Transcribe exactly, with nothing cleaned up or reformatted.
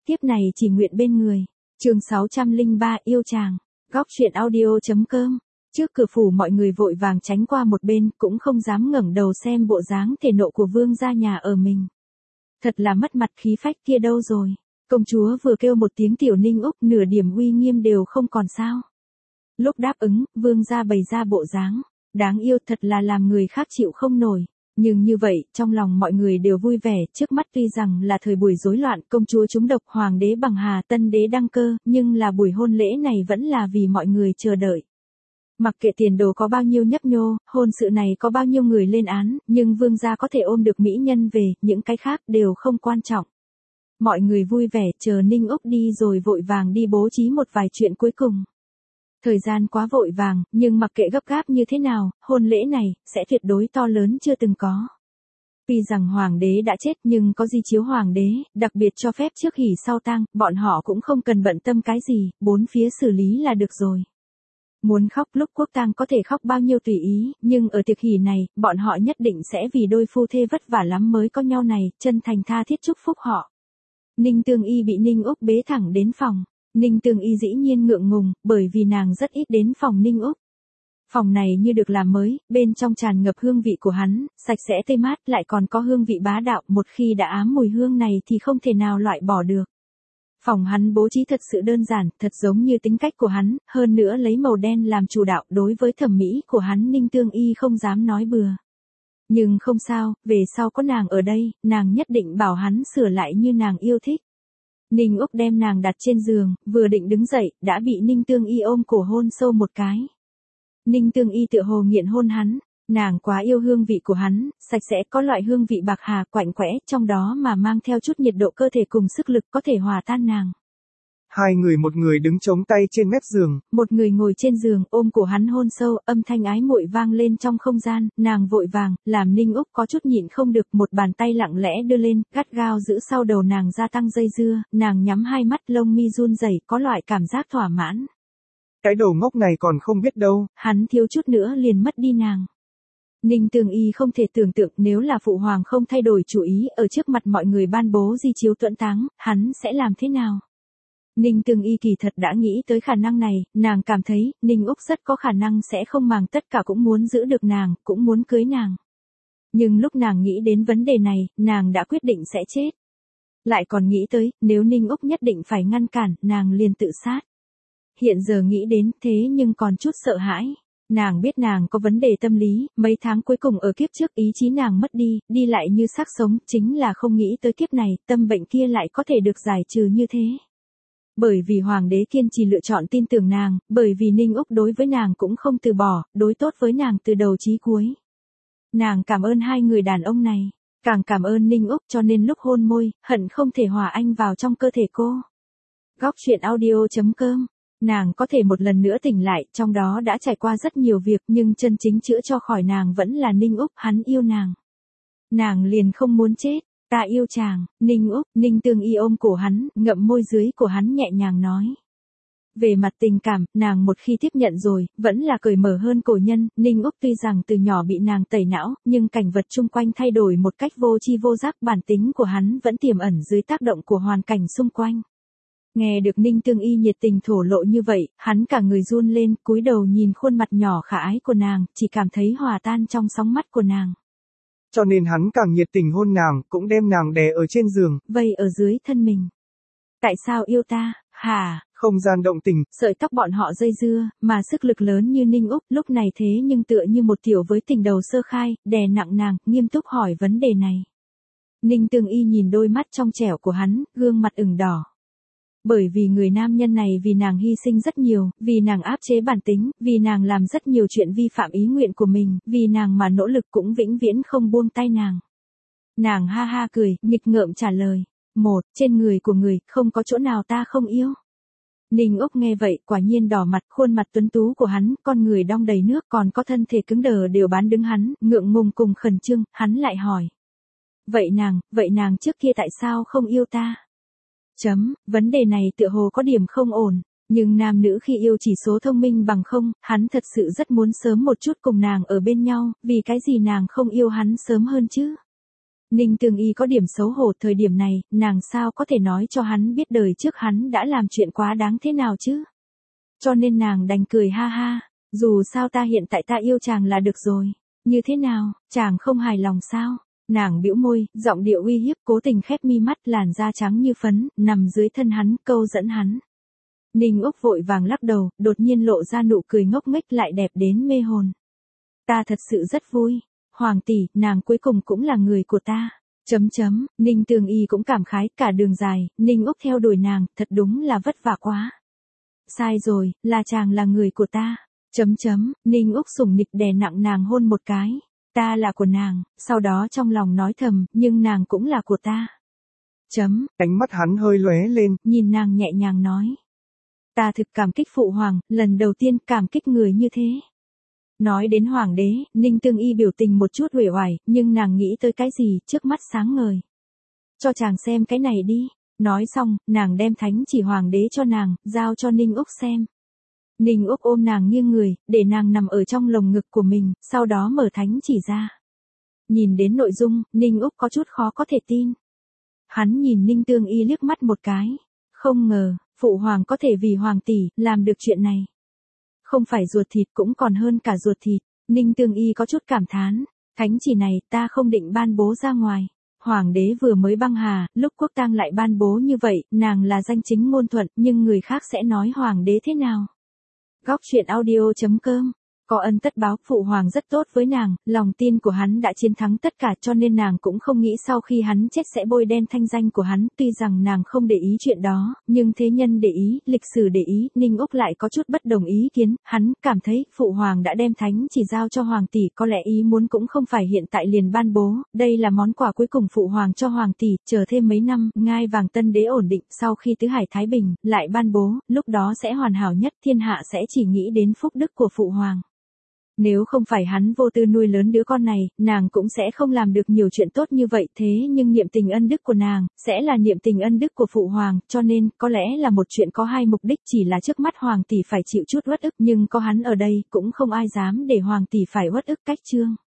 Tiếp này chỉ nguyện bên người. Chương sáu trăm lẻ ba yêu chàng. Góc truyện audio.com. Trước cửa phủ mọi người vội vàng tránh qua một bên, cũng không dám ngẩng đầu xem bộ dáng thể nộ của vương gia nhà ở mình. Thật là mất mặt, khí phách kia đâu rồi? Công chúa vừa kêu một tiếng Tiểu Ninh Úc, nửa điểm uy nghiêm đều không còn sao. Lúc đáp ứng, vương gia bày ra bộ dáng đáng yêu, thật là làm người khác chịu không nổi. Nhưng như vậy, trong lòng mọi người đều vui vẻ, trước mắt tuy rằng là thời buổi rối loạn, công chúa trúng độc, hoàng đế bằng hà, tân đế đăng cơ, nhưng là buổi hôn lễ này vẫn là vì mọi người chờ đợi. Mặc kệ tiền đồ có bao nhiêu nhấp nhô, hôn sự này có bao nhiêu người lên án, nhưng vương gia có thể ôm được mỹ nhân về, những cái khác đều không quan trọng. Mọi người vui vẻ, chờ Ninh Úc đi rồi vội vàng đi bố trí một vài chuyện cuối cùng. Thời gian quá vội vàng, nhưng mặc kệ gấp gáp như thế nào, hôn lễ này, sẽ tuyệt đối to lớn chưa từng có. Tuy rằng hoàng đế đã chết nhưng có di chiếu hoàng đế, đặc biệt cho phép trước hỉ sau tang, bọn họ cũng không cần bận tâm cái gì, bốn phía xử lý là được rồi. Muốn khóc lúc quốc tang có thể khóc bao nhiêu tùy ý, nhưng ở tiệc hỉ này, bọn họ nhất định sẽ vì đôi phu thê vất vả lắm mới có nhau này, chân thành tha thiết chúc phúc họ. Ninh Tương Y bị Ninh Úc bế thẳng đến phòng. Ninh Tương Y dĩ nhiên ngượng ngùng, bởi vì nàng rất ít đến phòng Ninh Úc. Phòng này như được làm mới, bên trong tràn ngập hương vị của hắn, sạch sẽ tươi mát, lại còn có hương vị bá đạo, một khi đã ám mùi hương này thì không thể nào loại bỏ được. Phòng hắn bố trí thật sự đơn giản, thật giống như tính cách của hắn, hơn nữa lấy màu đen làm chủ đạo, đối với thẩm mỹ của hắn Ninh Tương Y không dám nói bừa. Nhưng không sao, về sau có nàng ở đây, nàng nhất định bảo hắn sửa lại như nàng yêu thích. Ninh Úc đem nàng đặt trên giường, vừa định đứng dậy, đã bị Ninh Tương Y ôm cổ hôn sâu một cái. Ninh Tương Y tựa hồ nghiện hôn hắn, nàng quá yêu hương vị của hắn, sạch sẽ, có loại hương vị bạc hà, quạnh quẽ, trong đó mà mang theo chút nhiệt độ cơ thể cùng sức lực có thể hòa tan nàng. Hai người, một người đứng chống tay trên mép giường, một người ngồi trên giường, ôm cổ hắn hôn sâu, âm thanh ái muội vang lên trong không gian, nàng vội vàng, làm Ninh Úc có chút nhịn không được, một bàn tay lặng lẽ đưa lên, gắt gao giữ sau đầu nàng gia tăng dây dưa, nàng nhắm hai mắt, lông mi run rẩy, có loại cảm giác thỏa mãn. Cái đầu ngốc này còn không biết đâu. Hắn thiếu chút nữa liền mất đi nàng. Ninh Tương Y không thể tưởng tượng nếu là phụ hoàng không thay đổi chủ ý, ở trước mặt mọi người ban bố di chiếu tuẫn táng, hắn sẽ làm thế nào? Ninh Tương Y kỳ thật đã nghĩ tới khả năng này, nàng cảm thấy, Ninh Úc rất có khả năng sẽ không màng tất cả cũng muốn giữ được nàng, cũng muốn cưới nàng. Nhưng lúc nàng nghĩ đến vấn đề này, nàng đã quyết định sẽ chết. Lại còn nghĩ tới, nếu Ninh Úc nhất định phải ngăn cản, nàng liền tự sát. Hiện giờ nghĩ đến thế nhưng còn chút sợ hãi. Nàng biết nàng có vấn đề tâm lý, mấy tháng cuối cùng ở kiếp trước ý chí nàng mất đi, đi lại như xác sống, chính là không nghĩ tới kiếp này, tâm bệnh kia lại có thể được giải trừ như thế. Bởi vì hoàng đế kiên trì lựa chọn tin tưởng nàng, bởi vì Ninh Úc đối với nàng cũng không từ bỏ, đối tốt với nàng từ đầu chí cuối. Nàng cảm ơn hai người đàn ông này, càng cảm ơn Ninh Úc, cho nên lúc hôn môi, hận không thể hòa anh vào trong cơ thể cô. Góc truyện audio.com. Nàng có thể một lần nữa tỉnh lại, trong đó đã trải qua rất nhiều việc, nhưng chân chính chữa cho khỏi nàng vẫn là Ninh Úc, hắn yêu nàng. Nàng liền không muốn chết. Ta yêu chàng, Ninh Úc. Ninh Tương Y ôm cổ hắn, ngậm môi dưới của hắn nhẹ nhàng nói. Về mặt tình cảm, nàng một khi tiếp nhận rồi, vẫn là cởi mở hơn cổ nhân. Ninh Úc tuy rằng từ nhỏ bị nàng tẩy não, nhưng cảnh vật chung quanh thay đổi một cách vô tri vô giác, bản tính của hắn vẫn tiềm ẩn dưới tác động của hoàn cảnh xung quanh. Nghe được Ninh Tương Y nhiệt tình thổ lộ như vậy, hắn cả người run lên, cúi đầu nhìn khuôn mặt nhỏ khả ái của nàng, chỉ cảm thấy hòa tan trong sóng mắt của nàng. Cho nên hắn càng nhiệt tình hôn nàng, cũng đem nàng đè ở trên giường, vây ở dưới thân mình. Tại sao yêu ta, hả? Không gian động tình, sợi tóc bọn họ dây dưa, mà sức lực lớn như Ninh Úc, lúc này thế nhưng tựa như một tiểu với tình đầu sơ khai, đè nặng nàng, nghiêm túc hỏi vấn đề này. Ninh Tương Y nhìn đôi mắt trong trẻo của hắn, gương mặt ửng đỏ. Bởi vì người nam nhân này vì nàng hy sinh rất nhiều, vì nàng áp chế bản tính, vì nàng làm rất nhiều chuyện vi phạm ý nguyện của mình, vì nàng mà nỗ lực cũng vĩnh viễn không buông tay nàng. Nàng ha ha cười, nghịch ngợm trả lời. Một, trên người của người, không có chỗ nào ta không yêu. Ninh Úc nghe vậy, quả nhiên đỏ mặt, khuôn mặt tuấn tú của hắn, con người đong đầy nước, còn có thân thể cứng đờ đều bán đứng hắn, ngượng ngùng cùng khẩn trương, hắn lại hỏi. Vậy nàng, vậy nàng trước kia tại sao không yêu ta? Chấm, vấn đề này tựa hồ có điểm không ổn, nhưng nam nữ khi yêu chỉ số thông minh bằng không, hắn thật sự rất muốn sớm một chút cùng nàng ở bên nhau, vì cái gì nàng không yêu hắn sớm hơn chứ? Ninh Tương Y có điểm xấu hổ, thời điểm này, nàng sao có thể nói cho hắn biết đời trước hắn đã làm chuyện quá đáng thế nào chứ? Cho nên nàng đành cười ha ha, dù sao ta hiện tại ta yêu chàng là được rồi. Như thế nào, chàng không hài lòng sao? Nàng bĩu môi, giọng điệu uy hiếp, cố tình khép mi mắt, làn da trắng như phấn, nằm dưới thân hắn, câu dẫn hắn. Ninh Úc vội vàng lắc đầu, đột nhiên lộ ra nụ cười ngốc nghếch lại đẹp đến mê hồn. Ta thật sự rất vui. Hoàng tỷ, nàng cuối cùng cũng là người của ta. Chấm chấm, Ninh Tương Y cũng cảm khái, cả đường dài, Ninh Úc theo đuổi nàng, thật đúng là vất vả quá. Sai rồi, là chàng là người của ta. Chấm chấm, Ninh Úc sủng nịch đè nặng nàng hôn một cái. Ta là của nàng, sau đó trong lòng nói thầm, nhưng nàng cũng là của ta. Chấm. Ánh mắt hắn hơi lóe lên, nhìn nàng nhẹ nhàng nói. Ta thực cảm kích phụ hoàng, lần đầu tiên cảm kích người như thế. Nói đến hoàng đế, Ninh Tương Y biểu tình một chút uể oải, nhưng nàng nghĩ tới cái gì, trước mắt sáng ngời. Cho chàng xem cái này đi. Nói xong, nàng đem thánh chỉ hoàng đế cho nàng, giao cho Ninh Úc xem. Ninh Úc ôm nàng nghiêng người, để nàng nằm ở trong lồng ngực của mình, sau đó mở thánh chỉ ra. Nhìn đến nội dung, Ninh Úc có chút khó có thể tin. Hắn nhìn Ninh Tương Y liếc mắt một cái. Không ngờ, phụ hoàng có thể vì hoàng tỷ, làm được chuyện này. Không phải ruột thịt cũng còn hơn cả ruột thịt. Ninh Tương Y có chút cảm thán. Thánh chỉ này ta không định ban bố ra ngoài. Hoàng đế vừa mới băng hà, lúc quốc tang lại ban bố như vậy, nàng là danh chính ngôn thuận, nhưng người khác sẽ nói hoàng đế thế nào? Góc truyện audio chấm com. Có ân tất báo, phụ hoàng rất tốt với nàng, lòng tin của hắn đã chiến thắng tất cả, cho nên nàng cũng không nghĩ sau khi hắn chết sẽ bôi đen thanh danh của hắn, tuy rằng nàng không để ý chuyện đó, nhưng thế nhân để ý, lịch sử để ý, Ninh Úc lại có chút bất đồng ý kiến, hắn cảm thấy phụ hoàng đã đem thánh chỉ giao cho hoàng tỷ, có lẽ ý muốn cũng không phải hiện tại liền ban bố, đây là món quà cuối cùng phụ hoàng cho hoàng tỷ, chờ thêm mấy năm, ngai vàng tân đế ổn định, sau khi tứ hải thái bình, lại ban bố, lúc đó sẽ hoàn hảo nhất, thiên hạ sẽ chỉ nghĩ đến phúc đức của phụ hoàng. Nếu không phải hắn vô tư nuôi lớn đứa con này, nàng cũng sẽ không làm được nhiều chuyện tốt như vậy, thế nhưng niệm tình ân đức của nàng, sẽ là niệm tình ân đức của phụ hoàng, cho nên, có lẽ là một chuyện có hai mục đích, chỉ là trước mắt hoàng tỷ phải chịu chút uất ức, nhưng có hắn ở đây, cũng không ai dám để hoàng tỷ phải uất ức cách chương.